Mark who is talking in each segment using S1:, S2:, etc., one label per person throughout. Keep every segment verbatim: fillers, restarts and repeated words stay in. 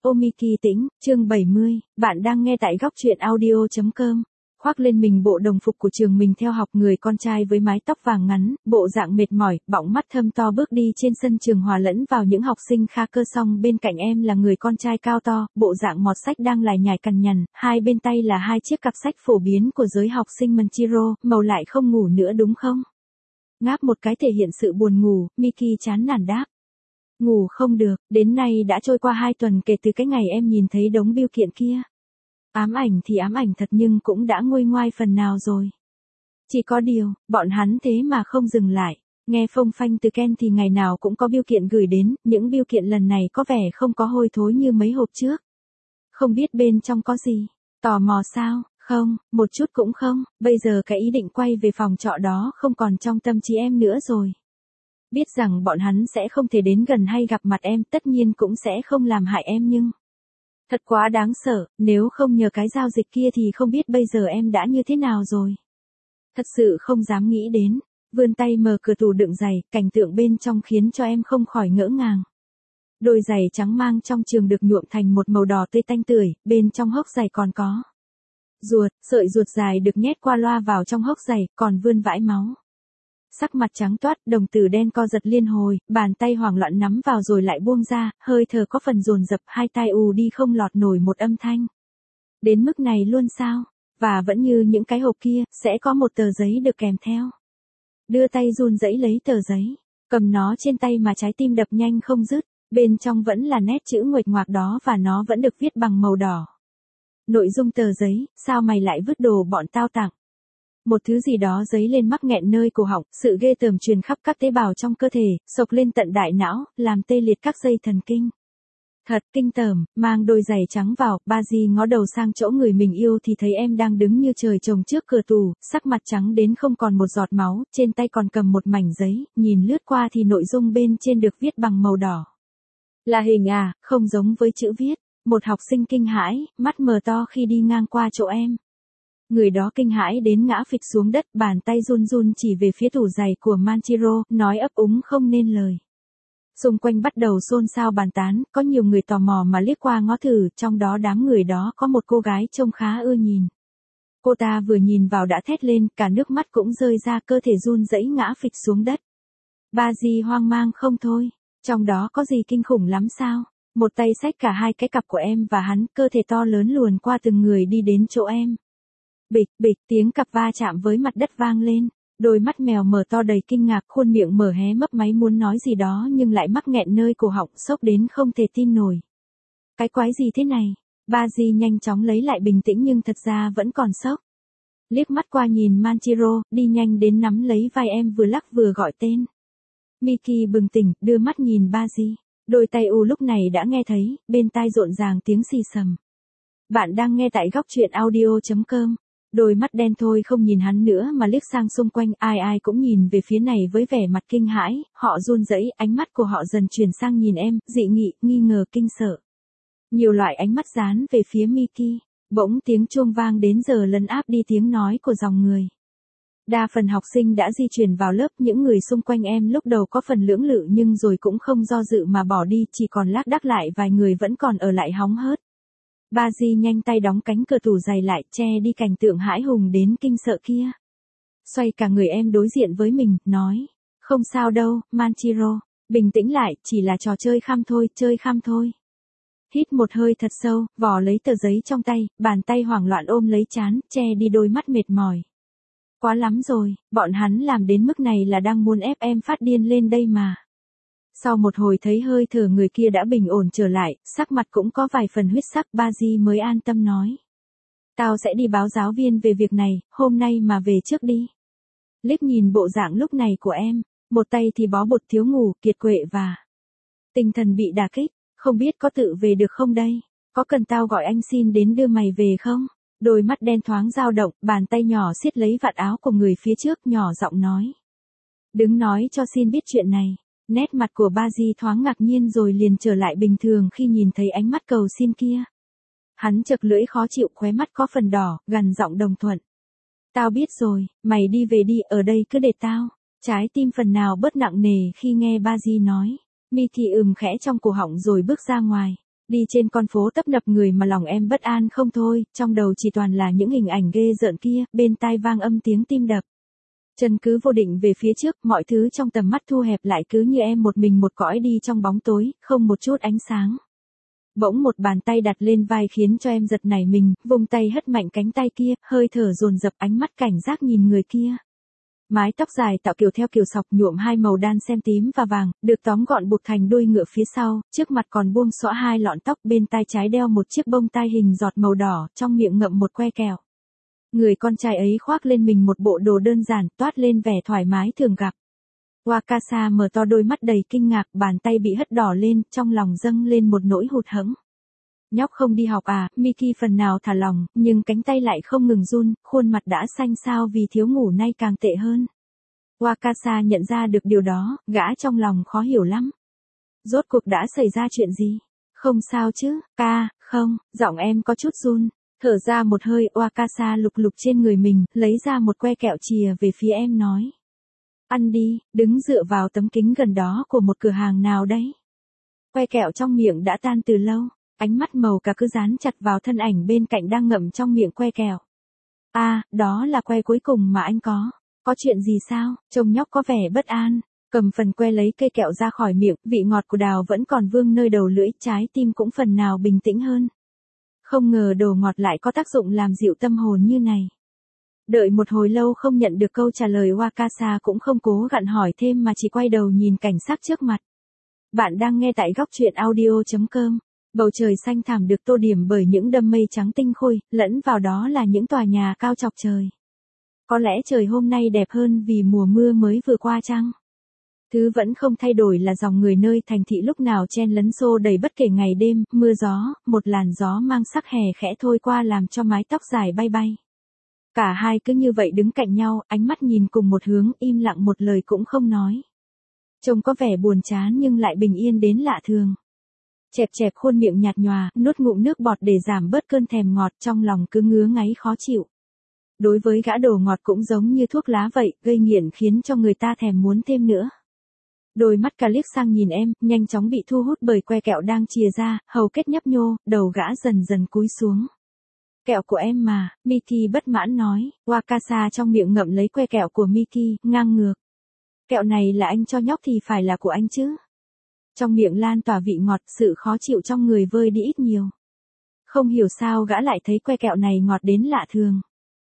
S1: Omiki Tĩnh, chương bảy mươi, bạn đang nghe tại góc truyện audio chấm com. Khoác lên mình bộ đồng phục của trường mình theo học, người con trai với mái tóc vàng ngắn, bộ dạng mệt mỏi, bọng mắt thâm to bước đi trên sân trường hòa lẫn vào những học sinh kha cơ. Song bên cạnh em là người con trai cao to, bộ dạng mọt sách đang lải nhải cằn nhằn, hai bên tay là hai chiếc cặp sách phổ biến của giới học sinh Manchiro. Màu lại không ngủ nữa đúng không? Ngáp một cái thể hiện sự buồn ngủ, Miki chán nản đáp. Ngủ không được, đến nay đã trôi qua hai tuần kể từ cái ngày em nhìn thấy đống bưu kiện kia. Ám ảnh thì ám ảnh thật nhưng cũng đã nguôi ngoai phần nào rồi. Chỉ có điều, bọn hắn thế mà không dừng lại. Nghe phông phanh từ Ken thì ngày nào cũng có bưu kiện gửi đến, những bưu kiện lần này có vẻ không có hôi thối như mấy hộp trước. Không biết bên trong có gì? Tò mò sao? Không, một chút cũng không, bây giờ cái ý định quay về phòng trọ đó không còn trong tâm trí em nữa rồi. Biết rằng bọn hắn sẽ không thể đến gần hay gặp mặt em, tất nhiên cũng sẽ không làm hại em nhưng... Thật quá đáng sợ, nếu không nhờ cái giao dịch kia thì không biết bây giờ em đã như thế nào rồi. Thật sự không dám nghĩ đến, vươn tay mở cửa tủ đựng giày, cảnh tượng bên trong khiến cho em không khỏi ngỡ ngàng. Đôi giày trắng mang trong trường được nhuộm thành một màu đỏ tươi tanh tưởi, bên trong hốc giày còn có ruột, sợi ruột dài được nhét qua loa vào trong hốc giày, còn vươn vãi máu. Sắc mặt trắng toát, đồng tử đen co giật liên hồi, bàn tay hoảng loạn nắm vào rồi lại buông ra, hơi thở có phần dồn dập, hai tai ù đi không lọt nổi một âm thanh. Đến mức này luôn sao? Và vẫn như những cái hộp kia, sẽ có một tờ giấy được kèm theo. Đưa tay run rẩy lấy tờ giấy, cầm nó trên tay mà trái tim đập nhanh không dứt, bên trong vẫn là nét chữ nguệch ngoạc đó và nó vẫn được viết bằng màu đỏ. Nội dung tờ giấy, sao mày lại vứt đồ bọn tao tặng? Một thứ gì đó dấy lên mắc nghẹn nơi cổ họng, sự ghê tởm truyền khắp các tế bào trong cơ thể, xộc lên tận đại não, làm tê liệt các dây thần kinh. Thật kinh tởm, mang đôi giày trắng vào, ba di ngó đầu sang chỗ người mình yêu thì thấy em đang đứng như trời trồng trước cửa tủ, sắc mặt trắng đến không còn một giọt máu, trên tay còn cầm một mảnh giấy, nhìn lướt qua thì nội dung bên trên được viết bằng màu đỏ. Là hình à, không giống với chữ viết. Một học sinh kinh hãi, mắt mờ to khi đi ngang qua chỗ em. Người đó kinh hãi đến ngã phịch xuống đất, bàn tay run run chỉ về phía tủ giày của Manchiro, nói ấp úng không nên lời. Xung quanh bắt đầu xôn xao bàn tán, có nhiều người tò mò mà liếc qua ngó thử, trong đó đám người đó có một cô gái trông khá ưa nhìn. Cô ta vừa nhìn vào đã thét lên, cả nước mắt cũng rơi ra, cơ thể run rẩy ngã phịch xuống đất. Ba di hoang mang không thôi, trong đó có gì kinh khủng lắm sao? Một tay xách cả hai cái cặp của em và hắn, cơ thể to lớn luồn qua từng người đi đến chỗ em. Bịch, bịch, tiếng cặp va chạm với mặt đất vang lên, đôi mắt mèo mở to đầy kinh ngạc, khuôn miệng mở hé mấp máy muốn nói gì đó nhưng lại mắc nghẹn nơi cổ họng, sốc đến không thể tin nổi. Cái quái gì thế này? Ba di nhanh chóng lấy lại bình tĩnh nhưng thật ra vẫn còn sốc. Liếc mắt qua nhìn Manchiro, đi nhanh đến nắm lấy vai em vừa lắc vừa gọi tên. Miki bừng tỉnh, đưa mắt nhìn ba di. Đôi tay u lúc này đã nghe thấy, bên tai rộn ràng tiếng xì xầm. Bạn đang nghe tại góc truyện audio chấm com. Đôi mắt đen thôi không nhìn hắn nữa mà liếc sang xung quanh, ai ai cũng nhìn về phía này với vẻ mặt kinh hãi, họ run rẩy, ánh mắt của họ dần chuyển sang nhìn em, dị nghị, nghi ngờ, kinh sợ. Nhiều loại ánh mắt dán về phía Miki, bỗng tiếng chuông vang đến giờ lấn áp đi tiếng nói của dòng người. Đa phần học sinh đã di chuyển vào lớp, những người xung quanh em lúc đầu có phần lưỡng lự nhưng rồi cũng không do dự mà bỏ đi, chỉ còn lác đác lại vài người vẫn còn ở lại hóng hớt. Ba di nhanh tay đóng cánh cửa tủ giày lại, che đi cảnh tượng hãi hùng đến kinh sợ kia. Xoay cả người em đối diện với mình, nói, không sao đâu, Manchiro, bình tĩnh lại, chỉ là trò chơi khăm thôi, chơi khăm thôi. Hít một hơi thật sâu, vò lấy tờ giấy trong tay, bàn tay hoảng loạn ôm lấy trán, che đi đôi mắt mệt mỏi. Quá lắm rồi, bọn hắn làm đến mức này là đang muốn ép em phát điên lên đây mà. Sau một hồi thấy hơi thở người kia đã bình ổn trở lại, sắc mặt cũng có vài phần huyết sắc, ba di mới an tâm nói. Tao sẽ đi báo giáo viên về việc này, hôm nay mà về trước đi. Liếc nhìn bộ dạng lúc này của em, một tay thì bó bột, thiếu ngủ, kiệt quệ và tinh thần bị đả kích, không biết có tự về được không đây, có cần tao gọi anh xin đến đưa mày về không? Đôi mắt đen thoáng dao động, bàn tay nhỏ siết lấy vạt áo của người phía trước, nhỏ giọng nói. Đứng nói cho xin biết chuyện này. Nét mặt của ba di thoáng ngạc nhiên rồi liền trở lại bình thường khi nhìn thấy ánh mắt cầu xin kia. Hắn chật lưỡi khó chịu, khóe mắt có phần đỏ, gằn giọng đồng thuận. Tao biết rồi, mày đi về đi, ở đây cứ để tao. Trái tim phần nào bớt nặng nề khi nghe ba di nói. Miki ừm khẽ trong cổ họng rồi bước ra ngoài. Đi trên con phố tấp nập người mà lòng em bất an không thôi, trong đầu chỉ toàn là những hình ảnh ghê rợn kia, bên tai vang âm tiếng tim đập. Chân cứ vô định về phía trước, mọi thứ trong tầm mắt thu hẹp lại cứ như em một mình một cõi đi trong bóng tối, không một chút ánh sáng. Bỗng một bàn tay đặt lên vai khiến cho em giật nảy mình, vùng tay hất mạnh cánh tay kia, hơi thở dồn dập, ánh mắt cảnh giác nhìn người kia. Mái tóc dài tạo kiểu theo kiểu sọc nhuộm hai màu đan xen tím và vàng, được tóm gọn buộc thành đuôi ngựa phía sau, trước mặt còn buông xõa hai lọn tóc, bên tai trái đeo một chiếc bông tai hình giọt màu đỏ, trong miệng ngậm một que kẹo. Người con trai ấy khoác lên mình một bộ đồ đơn giản, toát lên vẻ thoải mái thường gặp. Wakasa mở to đôi mắt đầy kinh ngạc, bàn tay bị hất đỏ lên, trong lòng dâng lên một nỗi hụt hẫng. Nhóc không đi học à? Miki phần nào thả lòng, nhưng cánh tay lại không ngừng run, khuôn mặt đã xanh xao vì thiếu ngủ nay càng tệ hơn. Wakasa nhận ra được điều đó, gã trong lòng khó hiểu lắm. Rốt cuộc đã xảy ra chuyện gì? Không sao chứ, ca, không, giọng em có chút run. Thở ra một hơi, Wakasa lục lục trên người mình, lấy ra một que kẹo chìa về phía em nói. Ăn đi, đứng dựa vào tấm kính gần đó của một cửa hàng nào đấy. Que kẹo trong miệng đã tan từ lâu, ánh mắt màu cà cứ dán chặt vào thân ảnh bên cạnh đang ngậm trong miệng que kẹo. À, đó là que cuối cùng mà anh có. Có chuyện gì sao? Trông nhóc có vẻ bất an. Cầm phần que lấy cây kẹo ra khỏi miệng, vị ngọt của đào vẫn còn vương nơi đầu lưỡi, trái tim cũng phần nào bình tĩnh hơn. Không ngờ đồ ngọt lại có tác dụng làm dịu tâm hồn như này. Đợi một hồi lâu không nhận được câu trả lời, Wakasa cũng không cố gặn hỏi thêm mà chỉ quay đầu nhìn cảnh sắc trước mặt. Bạn đang nghe tại góc truyện audio chấm com. Bầu trời xanh thẳm được tô điểm bởi những đâm mây trắng tinh khôi, lẫn vào đó là những tòa nhà cao chọc trời. Có lẽ trời hôm nay đẹp hơn vì mùa mưa mới vừa qua chăng? Thứ vẫn không thay đổi là dòng người nơi thành thị lúc nào chen lấn xô đầy bất kể ngày đêm, mưa gió, một làn gió mang sắc hè khẽ thôi qua làm cho mái tóc dài bay bay. Cả hai cứ như vậy đứng cạnh nhau, ánh mắt nhìn cùng một hướng, im lặng một lời cũng không nói. Trông có vẻ buồn chán nhưng lại bình yên đến lạ thường. Chẹp chẹp khuôn miệng nhạt nhòa, nuốt ngụm nước bọt để giảm bớt cơn thèm ngọt, trong lòng cứ ngứa ngáy khó chịu. Đối với gã đồ ngọt cũng giống như thuốc lá vậy, gây nghiện khiến cho người ta thèm muốn thêm nữa. Đôi mắt cả liếc sang nhìn em, nhanh chóng bị thu hút bởi que kẹo đang chìa ra, hầu kết nhấp nhô, đầu gã dần dần cúi xuống. Kẹo của em mà, Miki bất mãn nói, Wakasa trong miệng ngậm lấy que kẹo của Miki, ngang ngược. Kẹo này là anh cho nhóc thì phải là của anh chứ. Trong miệng lan tỏa vị ngọt, sự khó chịu trong người vơi đi ít nhiều. Không hiểu sao gã lại thấy que kẹo này ngọt đến lạ thường.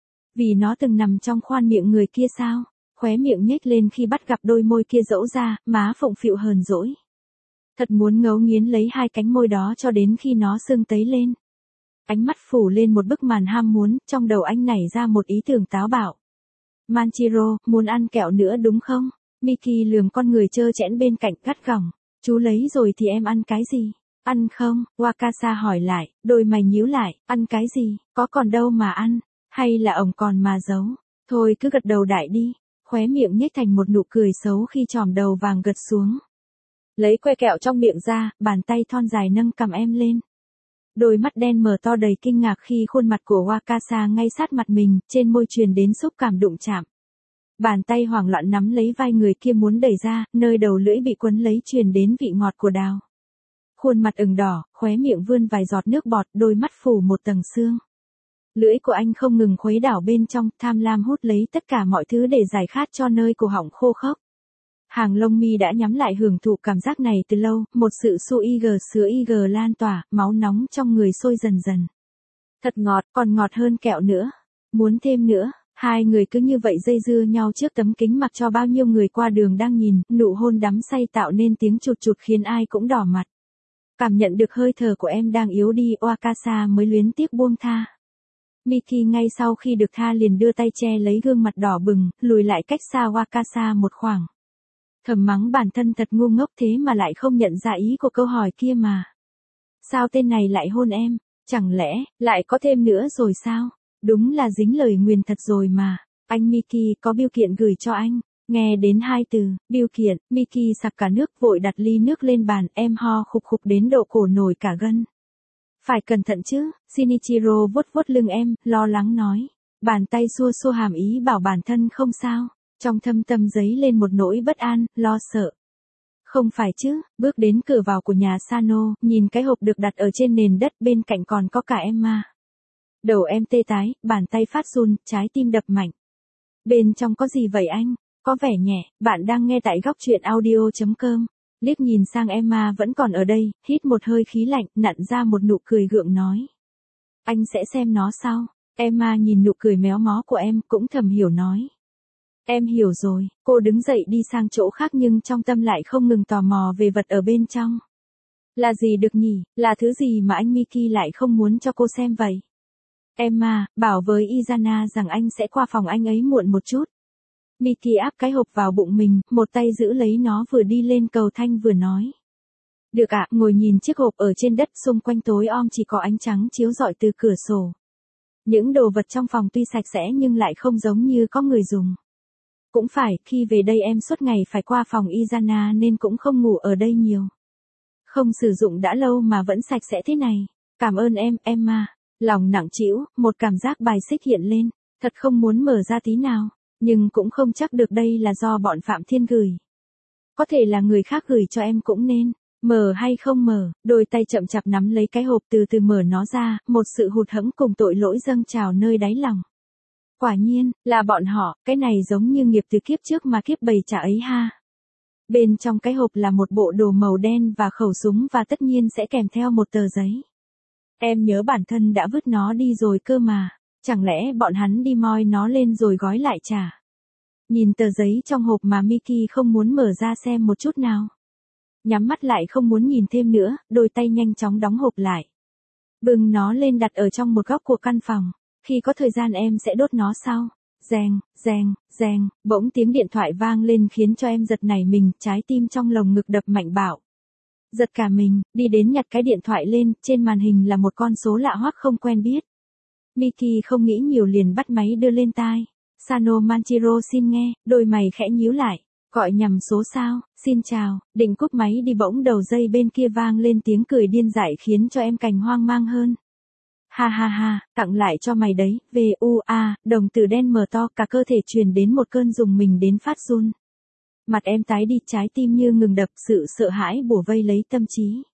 S1: Vì nó từng nằm trong khoan miệng người kia sao? Khóe miệng nhếch lên khi bắt gặp đôi môi kia dẫu ra, má phụng phịu hờn dỗi. Thật muốn ngấu nghiến lấy hai cánh môi đó cho đến khi nó sưng tấy lên. Ánh mắt phủ lên một bức màn ham muốn, trong đầu anh nảy ra một ý tưởng táo bạo. Manchiro, muốn ăn kẹo nữa đúng không? Miki lườm con người trơ trẽn bên cạnh, gắt gỏng. Chú lấy rồi thì em ăn cái gì? Ăn không? Wakasa hỏi lại, đôi mày nhíu lại, ăn cái gì? Có còn đâu mà ăn? Hay là ổng còn mà giấu? Thôi cứ gật đầu đại đi. Khóe miệng nhếch thành một nụ cười xấu khi chòm đầu vàng gật xuống. Lấy que kẹo trong miệng ra, bàn tay thon dài nâng cằm em lên. Đôi mắt đen mở to đầy kinh ngạc khi khuôn mặt của Wakasa ngay sát mặt mình, trên môi truyền đến xúc cảm đụng chạm. Bàn tay hoảng loạn nắm lấy vai người kia muốn đẩy ra, nơi đầu lưỡi bị quấn lấy truyền đến vị ngọt của đào. Khuôn mặt ửng đỏ, khóe miệng vươn vài giọt nước bọt, đôi mắt phủ một tầng sương. Lưỡi của anh không ngừng khuấy đảo bên trong, tham lam hút lấy tất cả mọi thứ để giải khát cho nơi cổ họng khô khốc. Hàng lông mi đã nhắm lại hưởng thụ cảm giác này từ lâu, một sự suiger sữa Iger lan tỏa, máu nóng trong người sôi dần dần. Thật ngọt, còn ngọt hơn kẹo nữa. Muốn thêm nữa, hai người cứ như vậy dây dưa nhau trước tấm kính mặc cho bao nhiêu người qua đường đang nhìn, nụ hôn đắm say tạo nên tiếng chụt chụt khiến ai cũng đỏ mặt. Cảm nhận được hơi thở của em đang yếu đi, Wakasa mới luyến tiếc buông tha. Miki ngay sau khi được tha liền đưa tay che lấy gương mặt đỏ bừng, lùi lại cách xa Wakasa một khoảng. Thầm mắng bản thân thật ngu ngốc thế mà lại không nhận ra ý của câu hỏi kia mà. Sao tên này lại hôn em? Chẳng lẽ, lại có thêm nữa rồi sao? Đúng là dính lời nguyền thật rồi mà. Anh Miki có bưu kiện gửi cho anh. Nghe đến hai từ, bưu kiện, Miki sặc cả nước vội đặt ly nước lên bàn, em ho khục khục đến độ cổ nổi cả gân. Phải cẩn thận chứ, Shinichiro vuốt vuốt lưng em, lo lắng nói. Bàn tay xua xua hàm ý bảo bản thân không sao. Trong thâm tâm dấy lên một nỗi bất an, lo sợ. Không phải chứ, bước đến cửa vào của nhà Sano, nhìn cái hộp được đặt ở trên nền đất bên cạnh còn có cả Emma. Đầu em tê tái, bàn tay phát run, trái tim đập mạnh. Bên trong có gì vậy anh? Có vẻ nhẹ, bạn đang nghe tại góc truyện audio chấm com. Liếc nhìn sang Emma vẫn còn ở đây, hít một hơi khí lạnh, nặn ra một nụ cười gượng nói. Anh sẽ xem nó sau. Emma nhìn nụ cười méo mó của em, cũng thầm hiểu nói. Em hiểu rồi, cô đứng dậy đi sang chỗ khác nhưng trong tâm lại không ngừng tò mò về vật ở bên trong. Là gì được nhỉ, là thứ gì mà anh Mickey lại không muốn cho cô xem vậy? Emma, bảo với Izana rằng anh sẽ qua phòng anh ấy muộn một chút. Mickey áp cái hộp vào bụng mình, một tay giữ lấy nó vừa đi lên cầu thang vừa nói. Được ạ, ngồi nhìn chiếc hộp ở trên đất xung quanh tối om chỉ có ánh trắng chiếu rọi từ cửa sổ. Những đồ vật trong phòng tuy sạch sẽ nhưng lại không giống như có người dùng. Cũng phải, khi về đây em suốt ngày phải qua phòng Izana nên cũng không ngủ ở đây nhiều. Không sử dụng đã lâu mà vẫn sạch sẽ thế này. Cảm ơn em, Emma. Lòng nặng trĩu, một cảm giác bài xích hiện lên. Thật không muốn mở ra tí nào. Nhưng cũng không chắc được đây là do bọn Phạm Thiên gửi. Có thể là người khác gửi cho em cũng nên. Mở hay không mở, đôi tay chậm chạp nắm lấy cái hộp từ từ mở nó ra, một sự hụt hẫng cùng tội lỗi dâng trào nơi đáy lòng. Quả nhiên, là bọn họ, cái này giống như nghiệp từ kiếp trước mà kiếp bầy trả ấy ha. Bên trong cái hộp là một bộ đồ màu đen và khẩu súng và tất nhiên sẽ kèm theo một tờ giấy. Em nhớ bản thân đã vứt nó đi rồi cơ mà, chẳng lẽ bọn hắn đi moi nó lên rồi gói lại trả. Nhìn tờ giấy trong hộp mà Mickey không muốn mở ra xem một chút nào. Nhắm mắt lại không muốn nhìn thêm nữa, đôi tay nhanh chóng đóng hộp lại. Bưng nó lên đặt ở trong một góc của căn phòng. Khi có thời gian em sẽ đốt nó sau. Reng, reng, reng, bỗng tiếng điện thoại vang lên khiến cho em giật nảy mình, trái tim trong lồng ngực đập mạnh bạo. Giật cả mình, đi đến nhặt cái điện thoại lên, trên màn hình là một con số lạ hoắc không quen biết. Mickey không nghĩ nhiều liền bắt máy đưa lên tai. Sano Manchiro xin nghe, đôi mày khẽ nhíu lại. Gọi nhầm số sao, xin chào, định cúp máy đi bỗng đầu dây bên kia vang lên tiếng cười điên dại khiến cho em càng hoang mang hơn. Ha ha ha, tặng lại cho mày đấy, vê u a, đồng tử đen mở to, cả cơ thể truyền đến một cơn rùng mình đến phát run. Mặt em tái đi, trái tim như ngừng đập, sự sợ hãi bủa vây lấy tâm trí.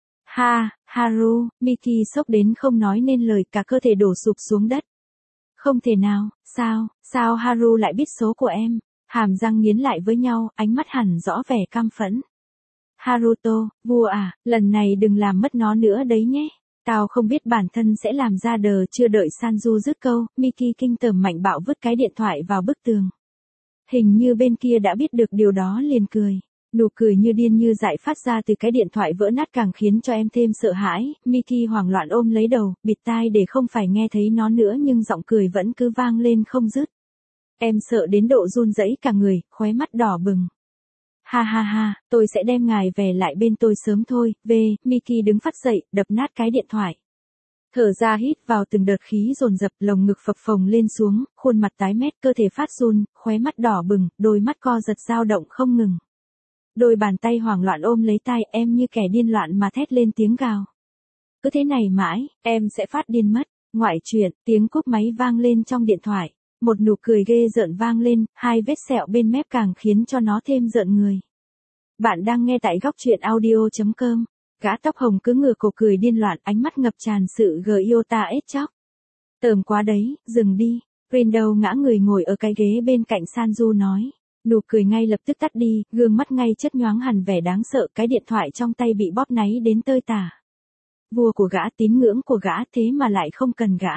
S1: Ha, Haru, Mickey sốc đến không nói nên lời, cả cơ thể đổ sụp xuống đất. Không thể nào, sao, sao Haru lại biết số của em? Hàm răng nghiến lại với nhau, ánh mắt hẳn rõ vẻ căm phẫn. Haruto, vua à, lần này đừng làm mất nó nữa đấy nhé. Tao không biết bản thân sẽ làm ra đờ. Chưa đợi Sanju dứt câu, Mickey kinh tởm mạnh bạo vứt cái điện thoại vào bức tường. Hình như bên kia đã biết được điều đó liền cười. Nụ cười như điên như dại phát ra từ cái điện thoại vỡ nát càng khiến cho em thêm sợ hãi. Mickey hoảng loạn ôm lấy đầu, bịt tai để không phải nghe thấy nó nữa nhưng giọng cười vẫn cứ vang lên không dứt. Em sợ đến độ run rẩy cả người, khóe mắt đỏ bừng. Ha ha ha, tôi sẽ đem ngài về lại bên tôi sớm thôi, về, Mickey đứng phắt dậy, đập nát cái điện thoại. Thở ra hít vào từng đợt khí dồn dập, lồng ngực phập phồng lên xuống, khuôn mặt tái mét, cơ thể phát run, khóe mắt đỏ bừng, đôi mắt co giật dao động không ngừng. Đôi bàn tay hoảng loạn ôm lấy tai em như kẻ điên loạn mà thét lên tiếng gào. Cứ thế này mãi, em sẽ phát điên mất. Ngoại chuyện, tiếng cúp máy vang lên trong điện thoại. Một nụ cười ghê rợn vang lên, hai vết sẹo bên mép càng khiến cho nó thêm rợn người. Bạn đang nghe tại góc truyện audio chấm com. Gã tóc hồng cứ ngửa cổ cười điên loạn, ánh mắt ngập tràn sự Giota ết chóc. Tởm quá đấy, dừng đi. Rindo ngã người ngồi ở cái ghế bên cạnh Sanju nói. Nụ cười ngay lập tức tắt đi, gương mắt ngay chất nhoáng hẳn vẻ đáng sợ, cái điện thoại trong tay bị bóp náy đến tơi tả. Vua của gã, tín ngưỡng của gã, thế mà lại không cần gã.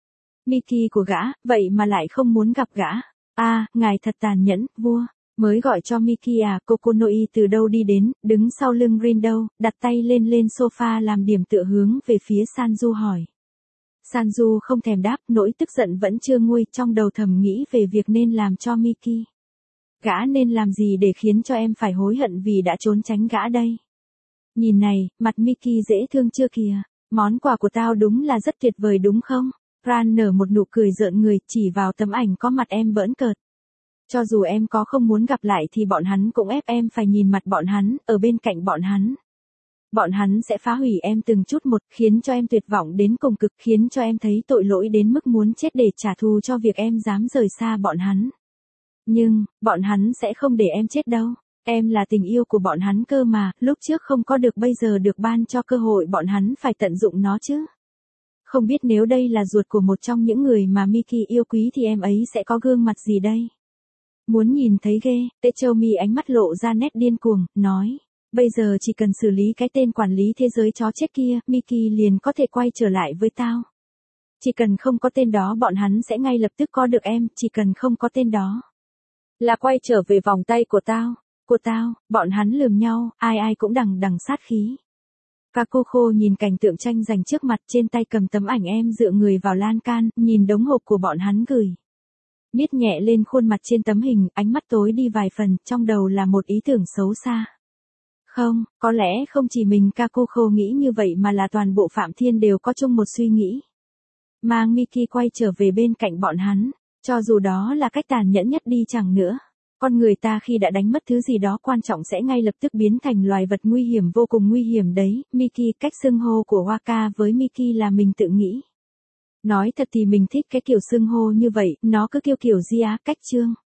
S1: Mickey của gã, vậy mà lại không muốn gặp gã. A, à, ngài thật tàn nhẫn, vua. Mới gọi cho Mickey à, Kokonoi từ đâu đi đến, đứng sau lưng Rindo, đặt tay lên lên sofa làm điểm tựa hướng về phía Sanju hỏi. Sanju không thèm đáp, nỗi tức giận vẫn chưa nguôi, trong đầu thầm nghĩ về việc nên làm cho Mickey. Gã nên làm gì để khiến cho em phải hối hận vì đã trốn tránh gã đây? Nhìn này, mặt Mickey dễ thương chưa kìa, món quà của tao đúng là rất tuyệt vời đúng không? Ran nở một nụ cười rợn người, chỉ vào tấm ảnh có mặt em bỡn cợt. Cho dù em có không muốn gặp lại thì bọn hắn cũng ép em phải nhìn mặt bọn hắn, ở bên cạnh bọn hắn. Bọn hắn sẽ phá hủy em từng chút một, khiến cho em tuyệt vọng đến cùng cực, khiến cho em thấy tội lỗi đến mức muốn chết để trả thù cho việc em dám rời xa bọn hắn. Nhưng, bọn hắn sẽ không để em chết đâu. Em là tình yêu của bọn hắn cơ mà, lúc trước không có được bây giờ được ban cho cơ hội bọn hắn phải tận dụng nó chứ. Không biết nếu đây là ruột của một trong những người mà Miki yêu quý thì em ấy sẽ có gương mặt gì đây? Muốn nhìn thấy ghê, Tê Châu Mi ánh mắt lộ ra nét điên cuồng, nói. Bây giờ chỉ cần xử lý cái tên quản lý thế giới chó chết kia, Miki liền có thể quay trở lại với tao. Chỉ cần không có tên đó bọn hắn sẽ ngay lập tức có được em, chỉ cần không có tên đó. Là quay trở về vòng tay của tao, của tao, bọn hắn lườm nhau, ai ai cũng đằng đằng sát khí. Kakoko nhìn cảnh tượng tranh giành trước mặt, trên tay cầm tấm ảnh em dựa người vào lan can, nhìn đống hộp của bọn hắn gửi. Miết nhẹ lên khuôn mặt trên tấm hình, ánh mắt tối đi vài phần, trong đầu là một ý tưởng xấu xa. Không, có lẽ không chỉ mình Kakoko nghĩ như vậy mà là toàn bộ Phạm Thiên đều có chung một suy nghĩ. Mang Miki quay trở về bên cạnh bọn hắn, cho dù đó là cách tàn nhẫn nhất đi chẳng nữa. Con người ta khi đã đánh mất thứ gì đó quan trọng sẽ ngay lập tức biến thành loài vật nguy hiểm, vô cùng nguy hiểm đấy. Miki, cách xưng hô của Waka với Miki là mình tự nghĩ. Nói thật thì mình thích cái kiểu xưng hô như vậy, nó cứ kiểu kiểu gì á, cách trương.